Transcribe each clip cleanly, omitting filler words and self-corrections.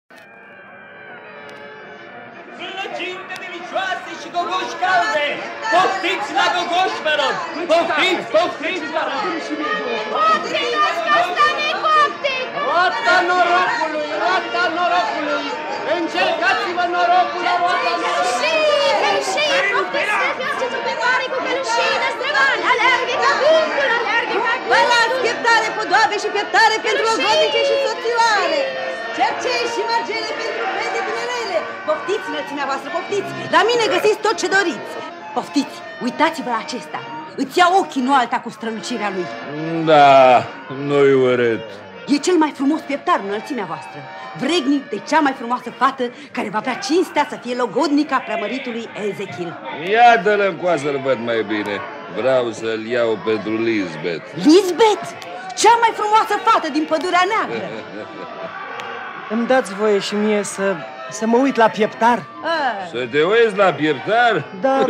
Plăcinte delicioase și gogoși calde! Poftiți la gogoși, vă rog! Poftiți, poftiți, vă rog! Trăiască asta necopte! Roata norocului, roata norocului! Încercați-vă norocul la roata norocului! Călășie, poftiți să mergeți pe mare cu călășie de străvan! Alerghe ca vântul, alerghe ca vântul! Bălați pieptare, podoabe și pieptare pentru ogodnice și soțioare! Cercei și margele pentru fete tinerele! Poftiți, înălțimea voastră, poftiți! La mine găsiți tot ce doriți! Poftiți, uitați-vă la acesta! Îți ia ochii, nu alta, cu strălucirea lui. Da, nu-i urât. E cel mai frumos pieptar, înălțimea voastră, vrednic de cea mai frumoasă fată care va avea cinstea să fie logodnica preamăritului Ezechil. Ia dă-l încoa să-l văd mai bine. Vreau să-l iau pentru Lisbeth. Lisbeth? Cea mai frumoasă fată din Pădurea Neagră. Îmi dați voie și mie să mă uit la pieptar? Să te uiți la pieptar? Da,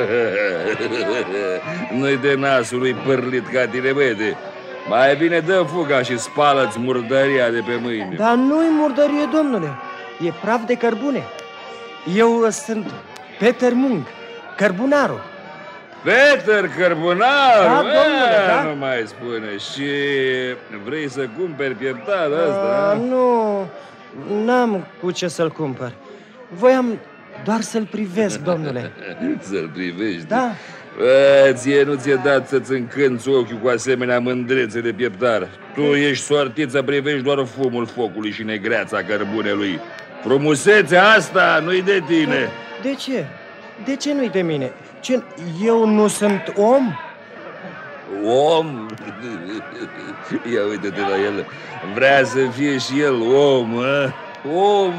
Nu-i de nasul lui pârlit ca tine, băiete. Mai bine dă fuga și spală-ți murdăria de pe mâini. Dar nu-i murdărie, domnule. E praf de cărbune. Eu sunt Peter Munk, cărbunarul. Peter Cărbunaru? Da, domnule, da. Nu mai spune. Și vrei să cumperi pieptar ăsta? Nu, n-am cu ce să-l cumpăr. Voiam doar să-l privesc, domnule. Să-l privești? Da. Ție nu ți-e dat să-ți încânți ochiul cu asemenea mândrețe de pieptar. Tu ești sortit să privești doar fumul focului și negreața cărbunelui. Frumusețea asta nu-i de tine. De ce? De ce nu-i de mine? Ce, eu nu sunt om? Om? Ia uite-te la el. Vrea să fie și el om, a? Om.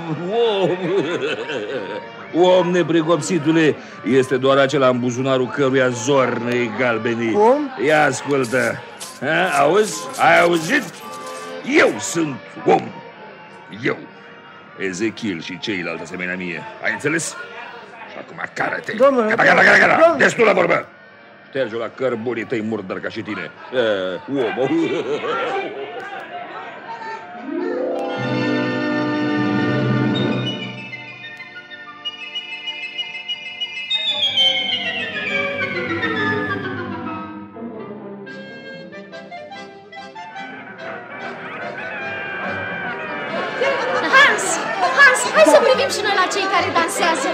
Om, nepricopsitule, este doar acela în buzunarul căruia zornei galbenii. Om? Ia ascultă. Auzi? Ai auzit? Eu sunt om. Eu, Ezechil și ceilalți asemenea mie. Ai înțeles? Și acum cară-te. Domnule, Gata. Destul la vorbă. Șterge-o la cărbunii tăi murdări ca și tine. Om. Hans, hai să privim și noi la cei care dansează.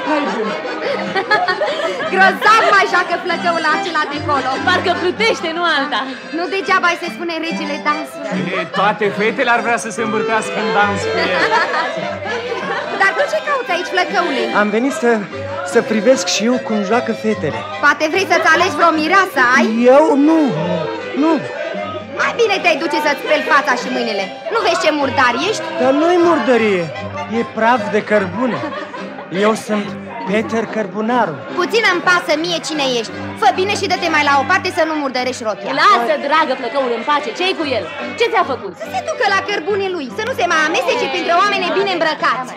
Grozav mai joacă flăcăul acela de colo. Parcă plutește, nu alta. Nu degeaba îi se spune regele dansului. Toate fetele ar vrea să se învârtească în dans cu el. Dar tu ce cauți aici, flăcăule? Am venit să privesc și eu cum joacă fetele. Poate vrei să-ți alegi vreo mireasă, ai? Eu? Nu. Mai bine te-ai duce să-ți speli fața și mâinile. Nu vezi ce murdar ești? Dar nu-i murdărie, e praf de cărbune. Eu sunt Peter Cărbunaru. Puțin îmi pasă mie cine ești. Fă bine și dă-te mai la o parte să nu murdărești rochia. Lasă, dragă flăcăul, în pace. Ce-i cu el? Ce ți-a făcut? Să se ducă la cărbune lui, să nu se mai amestece printre oameni bine îmbrăcați.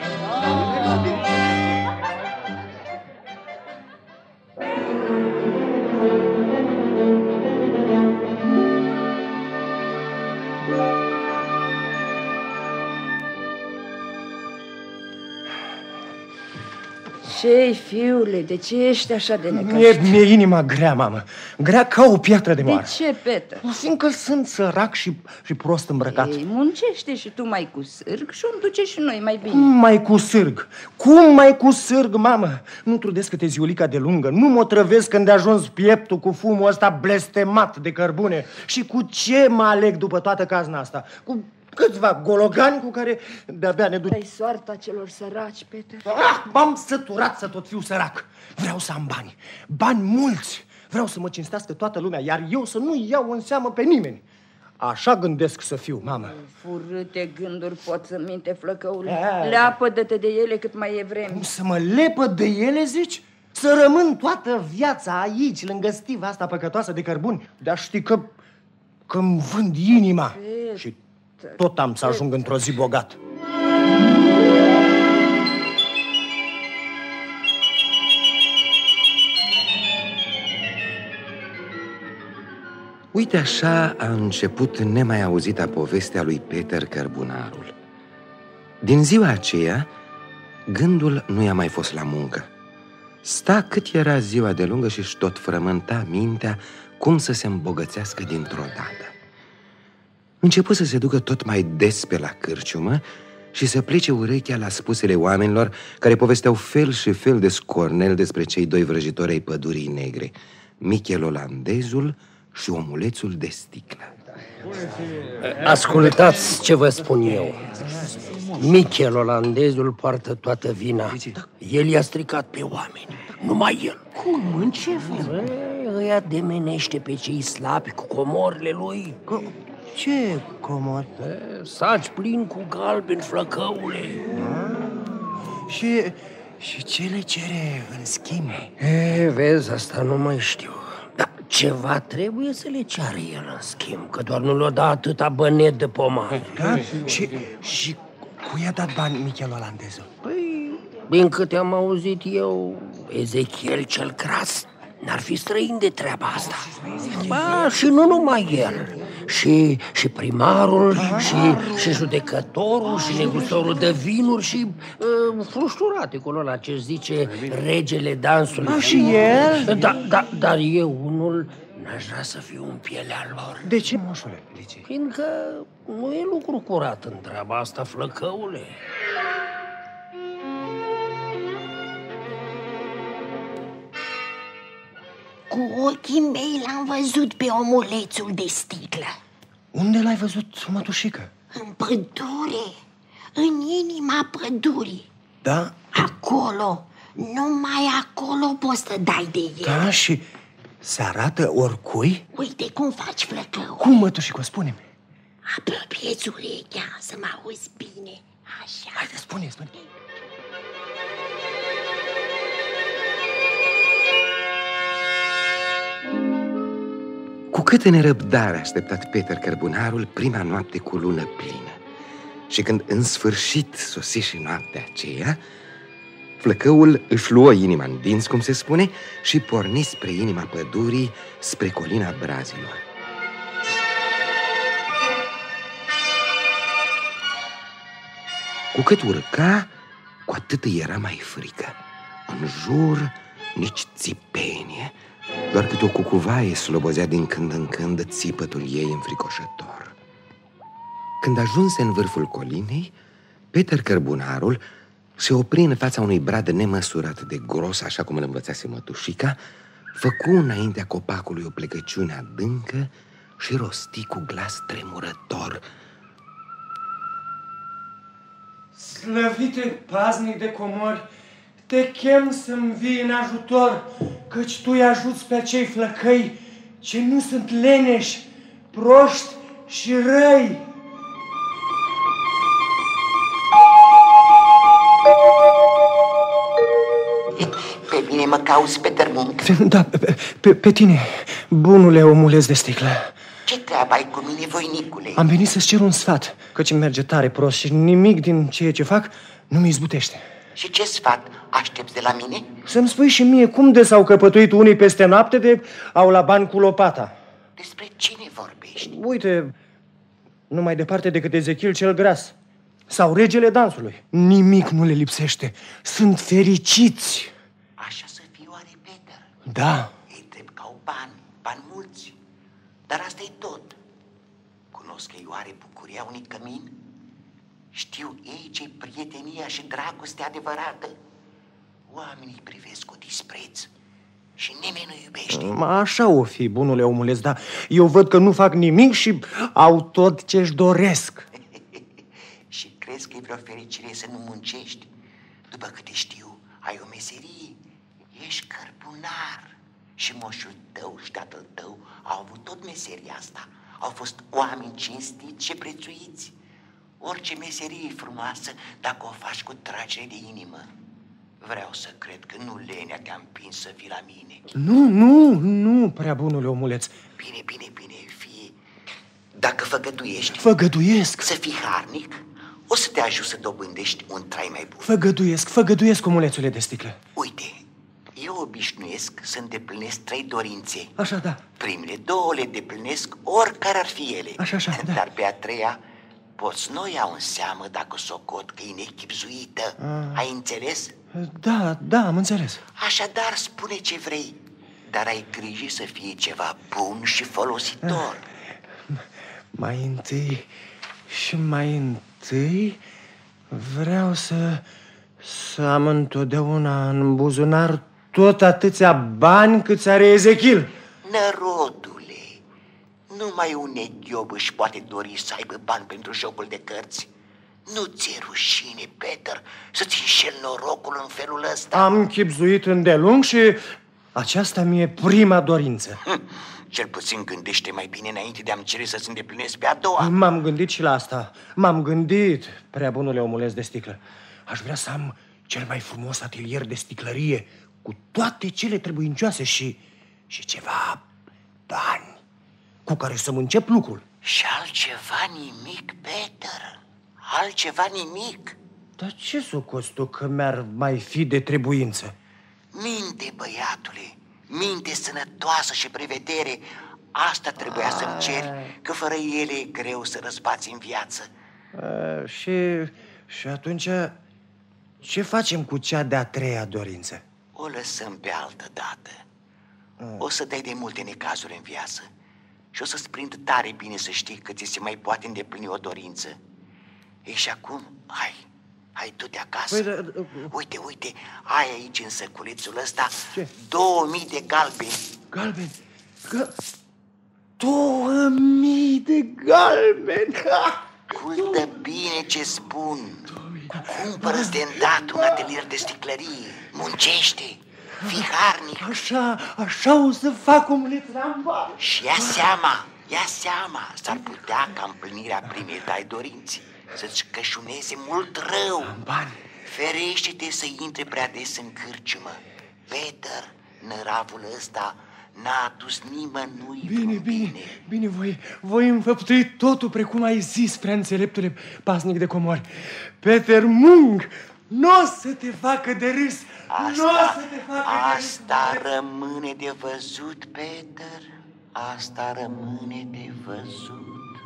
Ce-i, fiule, de ce ești așa de necăști? Mi-e inima grea, mamă. Grea ca o piatră de moară. De ce, Peter? Fiindcă sunt sărac și prost îmbrăcat. Ei, muncește și tu mai cu sârg și îmi duce și noi mai bine. Cum mai cu sârg, mamă? Nu trudesc câte ziulica de lungă. Nu mă trăvesc când ajuns pieptul cu fumul ăsta blestemat de cărbune. Și cu ce mă aleg după toată cazna asta? Cu câțiva gologani cu care de-abia ne duce. Ai soarta celor săraci, Peter. M-am săturat să tot fiu sărac. Vreau să am bani. Bani mulți. Vreau să mă cinstească toată lumea, iar eu să nu iau în seamă pe nimeni. Așa gândesc să fiu, mamă. Furâte gânduri pot să minte, flăcăule. Leapă-dă-te de ele cât mai e vreme. Cum să mă lepăd de ele, zici? Să rămân toată viața aici, lângă stiva asta păcătoasă de cărbuni? De-a ști că îmi vând inima. Și tot am să ajung într-o zi bogat. Uite așa a început nemai auzita povestea lui Peter Cărbunarul. Din ziua aceea, gândul nu i-a mai fost la muncă. Sta cât era ziua de lungă și-și tot frământa mintea cum să se îmbogățească dintr-o dată. Începu să se ducă tot mai des pe la cârciumă și să plece urechea la spusele oamenilor care povesteau fel și fel de scornel despre cei doi vrăjitori ai pădurii negre, Michel Olandezul și omulețul de sticlă. Ascultați ce vă spun eu. Michel Olandezul poartă toată vina. El i-a stricat pe oameni, numai el. Cum? În ce fel? Îi ademenește pe cei slabi cu comorile lui. Ce comor? Saci plin cu galben, flăcăule. Și ce le cere în schimb? Vezi, asta nu mai știu. Dar ceva trebuie să le ceară el în schimb, că doar nu le-o da atâta bănet de pomană. Da? Și cui i-a dat bani Michel Olandezul? Păi, din câte am auzit eu, Ezechiel cel Gras n-ar fi străin de treaba asta. Ba, și nu numai el. Și primarul, și judecătorul, și negustorul de vinuri, și frușturaticul ăla ce zice regele dansului. Și el? Dar eu unul n-aș vrea să fiu în pielea lor. De ce, moșule? De ce? Fiindcă nu e lucru curat în treaba asta, flăcăule. Cu ochii mei l-am văzut pe omulețul de sticlă. Unde l-ai văzut, mătușică? În pădure, în inima pădurii. Da? Acolo, numai acolo poți să dai de el. Da, și se arată oricui? Uite cum faci, flăcău. Cum, mătușică, spune-mi? Apropie-ți urechea să mă auzi bine. Așa. Haide, spune. Cu câtă nerăbdare a așteptat Peter Cărbunarul prima noapte cu lună plină. Și când în sfârșit sosi și noaptea aceea, flăcăul își luă inima în dinți, cum se spune, și porni spre inima pădurii, spre colina Brazilor. Cu cât urca, cu atât îi era mai frică. În jur nici țipenie, doar câte o cucuvaie slobozea din când în când țipătul ei înfricoșător. Când ajunse în vârful colinei, Peter Cărbunarul se opri în fața unui brad nemăsurat de gros, așa cum îl învățase mătușica, făcu înaintea copacului o plecăciune adâncă și rosti cu glas tremurător: Slăvite paznic de comori, te chem să-mi vii în ajutor, căci tu îi ajuți pe acei flăcăi ce nu sunt leneși, proști și răi. Pe mine mă cauți, Peter Munk? Da, pe tine, bunule omuleț de sticlă. Ce treabă ai cu mine, voinicule? Am venit să-ți cer un sfat, căci îmi merge tare prost și nimic din ceea ce fac nu mi izbutește. Și ce sfat aștepți de la mine? Să-mi spui și mie cum de s-au căpătuit unii peste noapte de au la bani cu lopata. Despre cine vorbești? Uite, nu mai departe decât Ezechiel cel Gras sau regele dansului. Nimic nu le lipsește. Sunt fericiți. Așa să fie oare, Peter? Da. Ei drept că au bani mulți. Dar asta e tot. Cunosc ei oare bucuria unui cămin? Știu ei ce-i prietenia și dragostea adevărată? Oamenii privesc cu dispreț și nimeni nu iubește. Așa o fi, bunule omuleț, dar eu văd că nu fac nimic și au tot ce-și doresc. Și crezi că e vreo fericire să nu muncești? După câte știu, ai o meserie. Ești cărbunar. Și moșul tău și tatăl tău au avut tot meseria asta. Au fost oameni cinstiți și prețuiți. Orice meserie e frumoasă dacă o faci cu tragere de inimă. Vreau să cred că nu lenea te-a împins să vii la mine. Nu, prea bunule omuleț. Bine, fie. Dacă făgăduiești... Făgăduiesc. Să fii harnic, o să te ajut să dobândești un trai mai bun. Făgăduiesc, omulețule de sticlă. Uite, eu obișnuiesc să îndeplinesc 3 dorințe. Așa, da. Primele 2 le deplinesc oricare ar fi ele. Așa, da. Dar pe a 3-a poți nu iau în seamă dacă socot că e nechipzuită. Ai înțeles? Da, am înțeles. Așadar, spune ce vrei, dar ai grijă să fie ceva bun și folositor. Mai întâi vreau să am întotdeauna în buzunar tot atâția bani câți are Ezechiel. Nărodule, numai un neghiob își poate dori să aibă bani pentru jocul de cărți. Nu ți-e rușine, Peter, să-ți înșeli norocul în felul ăsta? Am chibzuit îndelung și aceasta mi-e prima dorință. Cel puțin gândește mai bine înainte de a-mi cere să-ți îndeplinesc pe a doua. M-am gândit și la asta. M-am gândit, prea bunule omuleț de sticlă. Aș vrea să am cel mai frumos atelier de sticlărie, cu toate cele trebuincioase și ceva bani cu care să-mi încep lucrul. Și altceva nimic, Peter? Altceva nimic? Dar ce socoți tu că mi-ar mai fi de trebuință? Minte, băiatule, minte sănătoasă și prevedere. Asta trebuia să-mi ceri, că fără ele e greu să răspați în viață. Și atunci ce facem cu cea de-a treia dorință? O lăsăm pe altă dată. O să dai de multe necazuri în viață și o să-ți prind tare bine să știi că ți se mai poate îndeplini o dorință. Ei, și acum, hai du-te acasă. Uite, ai aici în săculețul ăsta 2000 de galbeni. Galbeni? 2000 de galbeni! Ascultă bine ce spun. Cumpără-ți de îndată un atelier de sticlărie. Muncește, fii harnic. Așa o să fac, omuleț Ramban. Și ia seama, s-ar putea ca împlinirea primei tale dorințe să-ți cășuneze mult rău. Ferește-te să intre prea des în cârciumă. Peter, năravul ăsta n-a adus nimănui Bine, voi înfăptui totul precum ai zis, prea înțeleptule pasnic de comori. Peter Mung nu o să te facă de râs. Asta rămâne de văzut, Peter. Asta rămâne de văzut.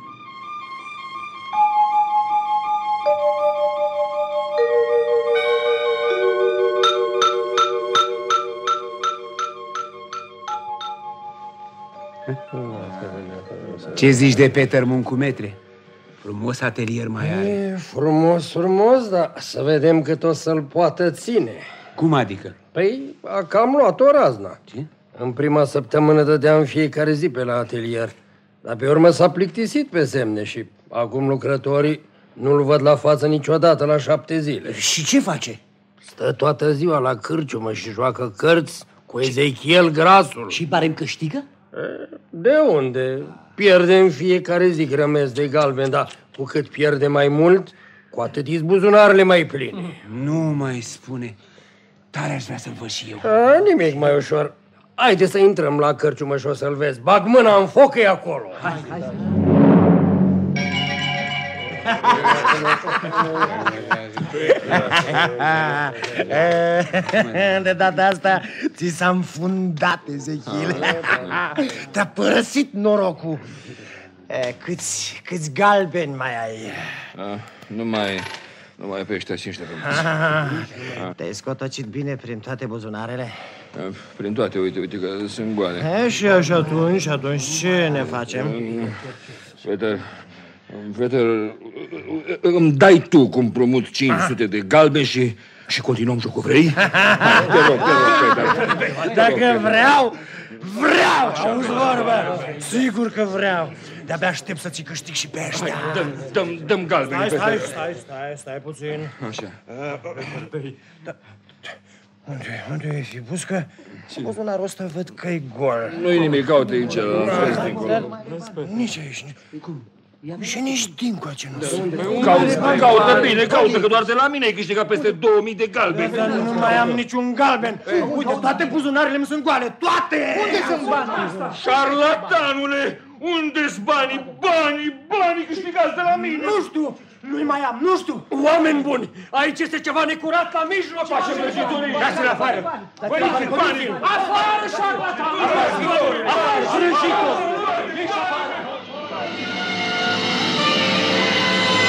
Ce zici de Peter Muncumetre? Frumos atelier mai are. E frumos, dar să vedem cât o să-l poată ține. Cum adică? Păi, a cam luat-o razna. Ce? În prima săptămână dădeam fiecare zi pe la atelier, dar pe urmă s-a plictisit pe semne și acum lucrătorii nu-l văd la față niciodată la 7 zile. Și ce face? Stă toată ziua la cârciumă și joacă cărți cu Ezechiel Grasul. Și pare-mi câștigă? De unde? Pierde în fiecare zi grămezi de galben, dar cu cât pierde mai mult, cu atât îți buzunarele mai pline. Nu mai spune. Tare aș vrea să-l văd și eu. Nimic mai ușor. Haide să intrăm la cărciumă și o să-l vezi. Bag mâna în foc, e acolo. Hai. De data asta ți s-a înfundat, Ezechiel. Te-a părăsit norocul. Câți galbeni mai ai? Nu mai pe ăștia 5 de Te-ai scotocit bine prin toate buzunarele? Prin toate, uite că sunt goale. Și atunci ce ne facem? Peter, îmi dai tu cu împrumut 500 de galbeni și continuăm jocul, vrei? Te rog, Peter. Dacă vreau, auzi vorba. Sigur că vreau. De-abia aștept să ți câștig și pe ăștia. Dăm galbeni, Peter. Stai puțin. Așa. Unde e fi buscă? Buzunarul ăsta văd că-i gol. Nu-i nimic, caute aici, Nici aici. Și nici dincoace nu sunt. Caută bine, că doar de la mine ai câștigat peste 2000 de galbeni. Dar nu mai am niciun galben. Uite, toate buzunarele mi sunt goale, toate! Unde sunt banii? Șarlatanule, unde-s banii? Banii câștigați de la mine. Nu știu, nu-i mai am, nu știu. Oameni buni, aici este ceva necurat la mijloc. Face vrăjitorii. Dați-l afară. Banii. Afară, șarlatanule! Afară, vrăjitor!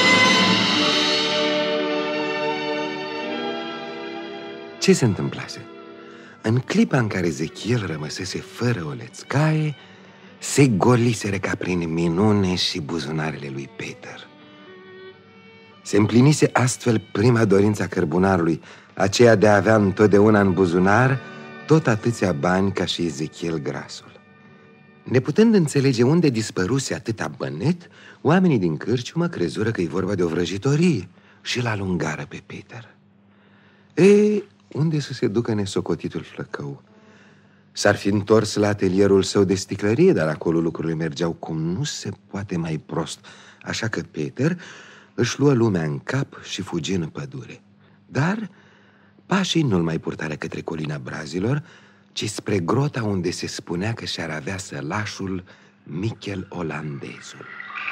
Ce se întâmplase? În clipa în care Ezechiel rămăsese fără o lețcaie, se goliseră ca prin minune și buzunarele lui Peter. Se împlinise astfel prima dorință a cărbunarului, aceea de a avea întotdeauna în buzunar tot atâția bani ca și Ezechiel grasul. Neputând înțelege unde dispăruse atâta bănet, oamenii din cârciumă crezură că e vorba de o vrăjitorie și l-alungară pe Peter. Unde să se ducă nesocotitul flăcău? S-ar fi întors la atelierul său de sticlărie, dar acolo lucrurile mergeau cum nu se poate mai prost. Așa că Peter își luă lumea în cap și fugi în pădure. Dar pașii nu-l mai purtară către colina Brazilor, ci spre grota unde se spunea că și-ar avea sălașul Michel Olandezul.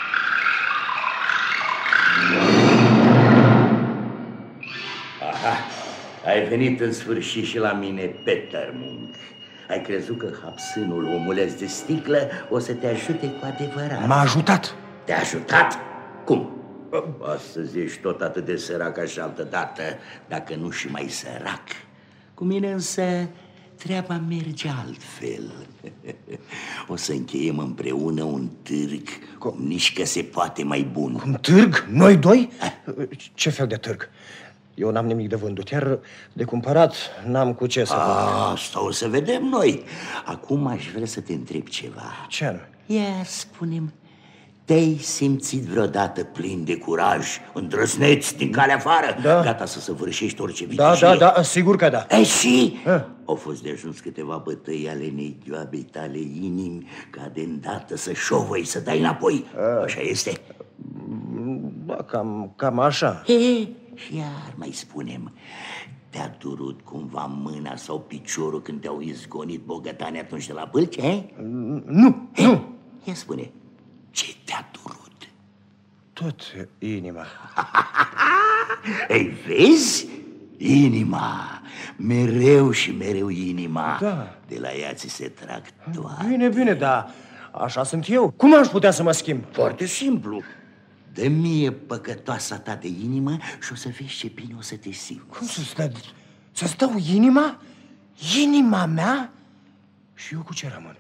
Aha, ai venit în sfârșit și la mine, Peter Munk. Ai crezut că hapsânul omuleț de sticlă o să te ajute cu adevărat? M-a ajutat. Te-a ajutat? Cum? Astăzi ești tot atât de sărac ca și altădată, dacă nu și mai sărac. Cu mine însă treaba merge altfel. O să încheiem împreună un târg, nici că se poate mai bun. Un târg? Noi doi? Ce fel de târg? Eu n-am nimic de vândut, iar de cumpărat n-am cu ce să vând. Asta o să vedem noi. Acum aș vrea să te întreb ceva. Ce anume? Iar spune-mi, te-ai simțit vreodată plin de curaj, îndrăzneț din calea afară, gata să săvârșești orice vicijie? Da, sigur că da. Și? Au fost de ajuns câteva bătăi ale negioabei tale inimi, ca de îndată să șovăi, să dai înapoi. Așa este? Da, cam așa. Și iar mai spunem, te-a durut cumva mâna sau piciorul când te-au izgonit bogătanii atunci de la bâlci, Nu. Ia spune, ce te-a durut? Tot inima. Ei, vezi? Inima. Mereu și mereu inima. Da. De la ea ți se trag toate. Bine, dar așa sunt eu. Cum aș putea să mă schimb? Foarte simplu. Dă mie păcătoasa ta de inimă și o să vezi ce bine o să te simți. Cum să-ți dau inima? Inima mea? Și eu cu ce rămân?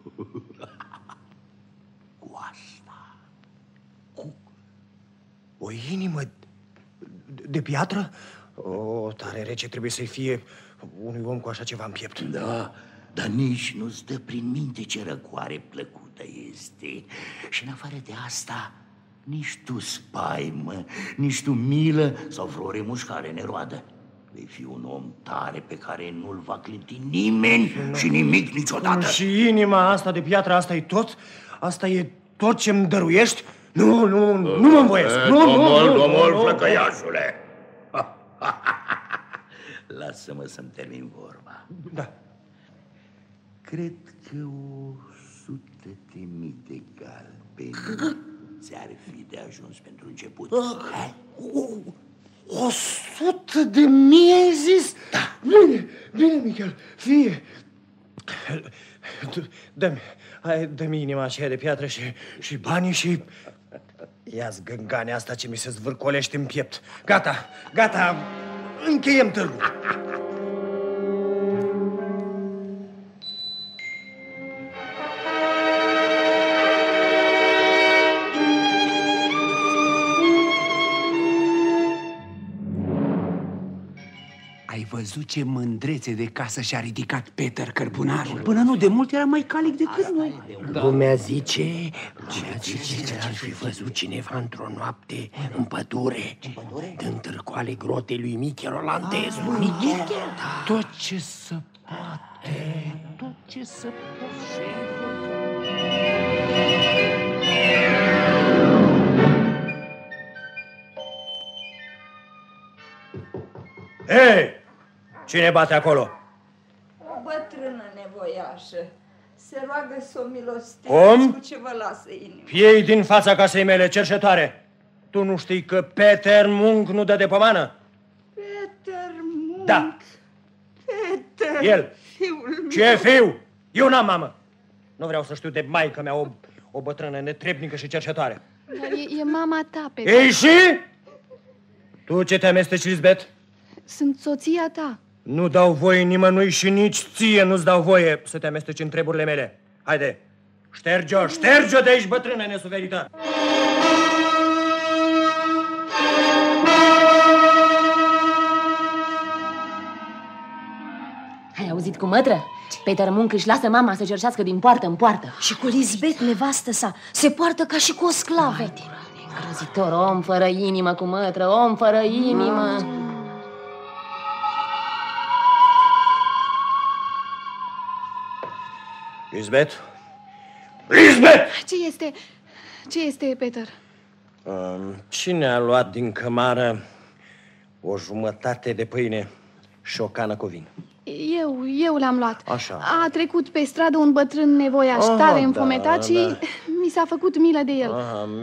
Cu asta. Cu o inimă de piatră? O, tare rece trebuie să-i fie unui om cu așa ceva în piept. Da, dar nici nu-ți dă prin minte ce răcoare plăcută este. Și în afară de asta, nici tu spaimă, nici tu milă sau vreo remușcare neroadă. Vei fi un om tare pe care nu-l va clinti nimeni și nimic niciodată. Și inima asta de piatră, asta e tot? Asta e tot ce-mi dăruiești? Nu mă învoiesc. Domnul flăcăiașule. Lasă-mă să-mi termin vorba. Da. Cred că 100.000 de galbeni ți-ar fi de ajuns pentru început. 100.000 ai zis? Da. Bine, Michel, fie. Dă-mi inima aceea de piatră și banii și... Ia-ți gângania asta ce mi se zvârcolește în piept. Gata, încheiem târgul. Ai văzut ce mândrețe de casă și-a ridicat Peter cărbunarul? Până nu de mult era mai calic decât noi. Lumea zice că ar fi văzut cineva într-o noapte în pădure, dând târcoale grotei lui Michel Olandezul. Michel? Tot ce se poate, tot ce se poate. Hei! Cine bate acolo? O bătrână nevoiașă. Se roagă să o milostiți cu ce vă lasă inima. Piei din fața casei mele, cerșetoare. Tu nu știi că Peter Munk nu dă de pomană? Peter Munk? Da. Peter, El. fiul meu. Ce fiu? Eu n-am mamă. Nu vreau să știu de maică mea, o bătrână netrebnică și cerșetoare. Dar e mama ta, Peter. Ei și? Tu ce te amesteci, Lisbeth? Sunt soția ta. Nu dau voie nimănui și nici ție nu-ți dau voie să te amesteci în treburile mele. Haide, șterge-o, șterge-o de aici, bătrâne nesuverită! Ai auzit cu mătră? Peter Munk își lasă mama să cerșească din poartă în poartă. Și cu Lisbeth, nevastă sa, se poartă ca și cu o sclavă. Vai, îngrozitor, om fără inimă cu mătră, om fără inimă. Lisbeth? Lisbeth! Ce este, Peter? Cine a luat din cămară o jumătate de pâine și o cană cu vin? Eu l-am luat. Așa. A trecut pe stradă un bătrân nevoiaș tare înfometat și mi s-a făcut milă de el.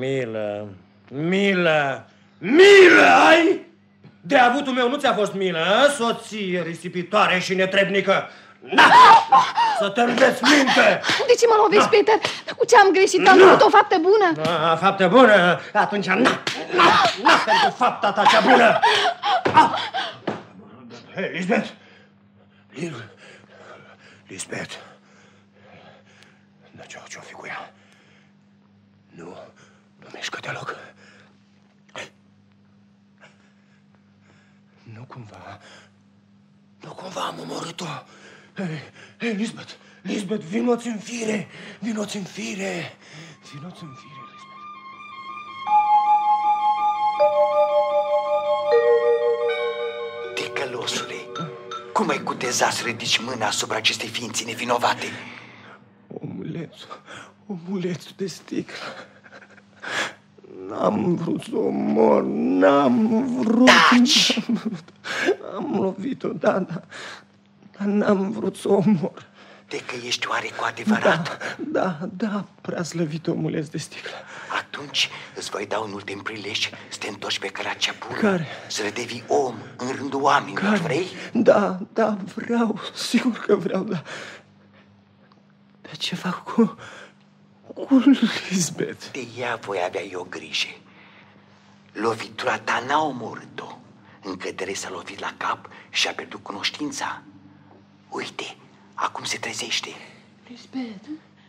Milă ai? De avutul meu nu ți-a fost milă, soție risipitoare și netrebnică? Na! Să te înveți minte! De ce mă lovești, Peter? Cu ce am greșit? Am făcut o faptă bună? Faptă bună? Atunci na pentru fapta ta cea bună! Hei, Lisbeth! Lisbeth! Dar ce-o fi cu ea? Nu mișcă deloc. Nu cumva am omorât-o. Hei, Lisbeth, vino-ți în fire, Lisbeth. Ticălosule, cum ai cutezat să ridici mâna asupra acestei ființe nevinovate? Omulețul de sticlă. N-am vrut să o omor, n-am vrut. Taci! Am lovit-o, dar n-am vrut să o omor. De că ești oare cu adevărat? Da, prea slăvit omuleț de sticlă. Atunci îți voi da un ultim prilej să te întorci pe calea cea bună. Care? Să redevii om în rândul oamenilor, vrei? Da, vreau, sigur că vreau, da. Dar ce fac cu Lisbeth? De ea voi avea eu grijă. Lovitura ta n-a omorât-o. Încădere s-a lovit la cap și a pierdut cunoștința. Uite, acum se trezește. Lisbeth,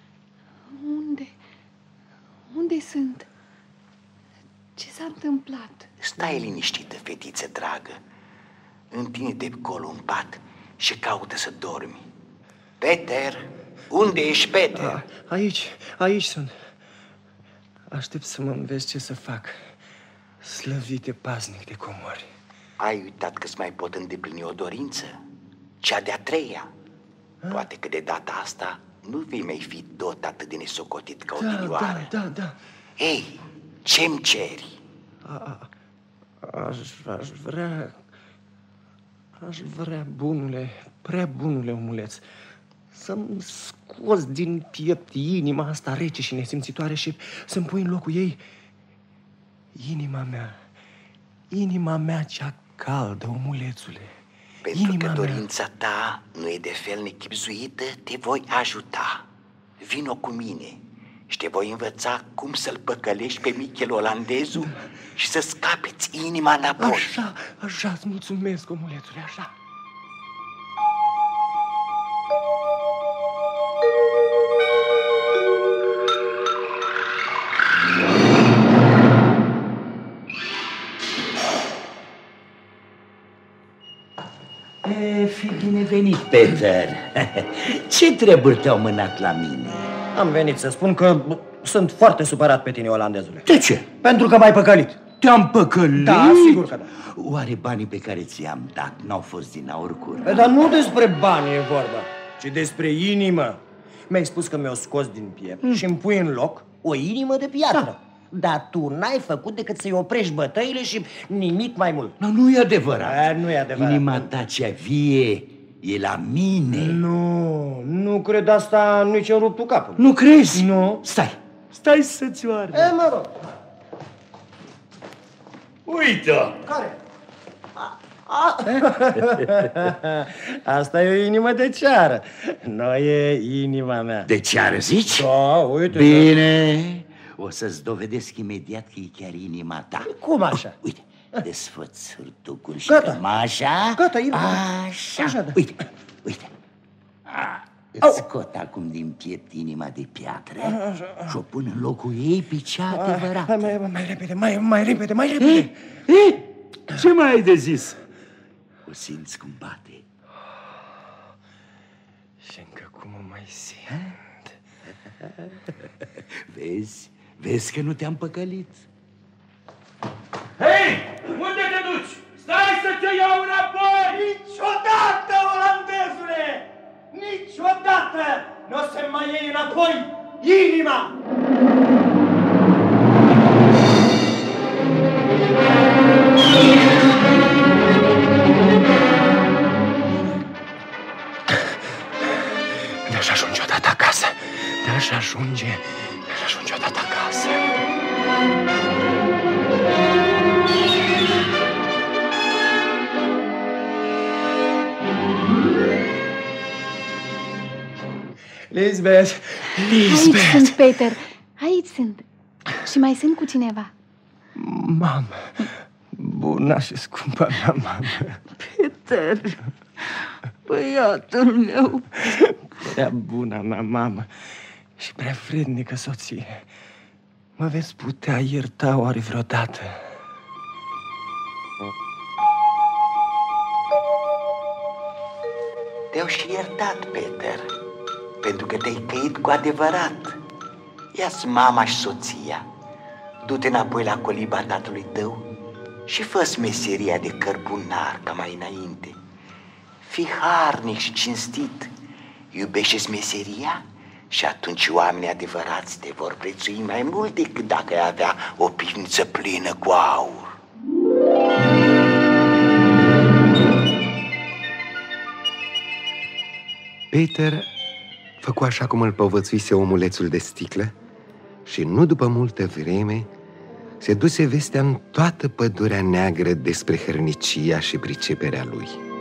unde sunt? Ce s-a întâmplat? Stai liniștită, fetiță dragă. Întinde-te colo în pat și caută să dormi. Peter, unde ești, Peter? Aici sunt. Aștept să mă înveți ce să fac. Slăvite paznic de comori. Ai uitat că-ți mai pot îndeplini o dorință? Cea de-a treia. Poate că de data asta nu vei mai fi tot atât de nesocotit ca odinioară. Da. Ei, ce-mi ceri? Aș vrea, prea bunule omuleț, să-mi scoți din piept inima asta rece și nesimțitoare și să-mi pui în locul ei inima mea cea caldă, omulețule. Pentru că dorința ta nu e de fel nechibzuită, te voi ajuta. Vino cu mine și te voi învăța cum să-l păcălești pe Michel Olandezul și să scapeți inima înapoi. Așa, îți mulțumesc, omulețule, așa. Fi binevenit, Peter. Ce treburi te-au mânat la mine? Am venit să spun că sunt foarte supărat pe tine, olandezule. De ce? Pentru că m-ai păcălit. Te-am păcălit? Da, sigur că da. Oare banii pe care ți-am dat n-au fost din aur curat? Dar nu despre bani e vorba, ci despre inimă. Mi-ai spus că mi-o scos din piept și îmi pui în loc o inimă de piatră. Da. Dar tu n-ai făcut decât să-i oprești bătăile și nimic mai mult. Nu e adevărat. Nu e adevărat. Inima ta cea vie e la mine. Nu cred asta, nici eu rupt tu capul. Nu crezi? Nu. Stai să-ți oară. Mă rog. Uite-o. Care? Asta e o inimă de ceară. Nu e inima mea. De ceară, zici? Da, uite. Bine. O să-ți dovedesc imediat că e chiar inima ta. Cum așa? Uite, Desfăți hârtucul și Gata. cămașa. Gata, Irma. Așa. Așa, da. Uite. Îți scot acum din piept inima de piatră și o pun în locul ei pe cea adevărată. Mai repede, mai repede. Ce mai ai de zis? O simți cum bate? Și încă cum o mai simt. Vezi că nu te-am păcălit. Hei, unde te duci? Stai să te iau înapoi! Niciodată, olandezule! Niciodată nu o să mai iei înapoi inima! De-aș ajunge odată acasă. De-aș ajunge odată acasă. Lisbeth! Aici sunt, Peter. Aici sunt. Și mai sunt cu cineva. Mamă, bună și scumpa mea mamă. Peter, băiatul meu. Prea bună mea mamă și prea vrednică soție. Mă veți putea ierta oare vreodată? Te-au și iertat, Peter, pentru că te-ai căit cu adevărat. Ia-ți mama și soția, du-te înapoi la coliba tatălui tău și fă-ți meseria de cărbunar ca mai înainte. Fii harnic și cinstit, iubește-ți meseria și atunci oamenii adevărați te vor prețui mai mult decât dacă ai avea o pivniță plină cu aur. Peter făcu așa cum îl povățuise omulețul de sticlă și nu după multă vreme se duse vestea în toată pădurea neagră despre hărnicia și priceperea lui.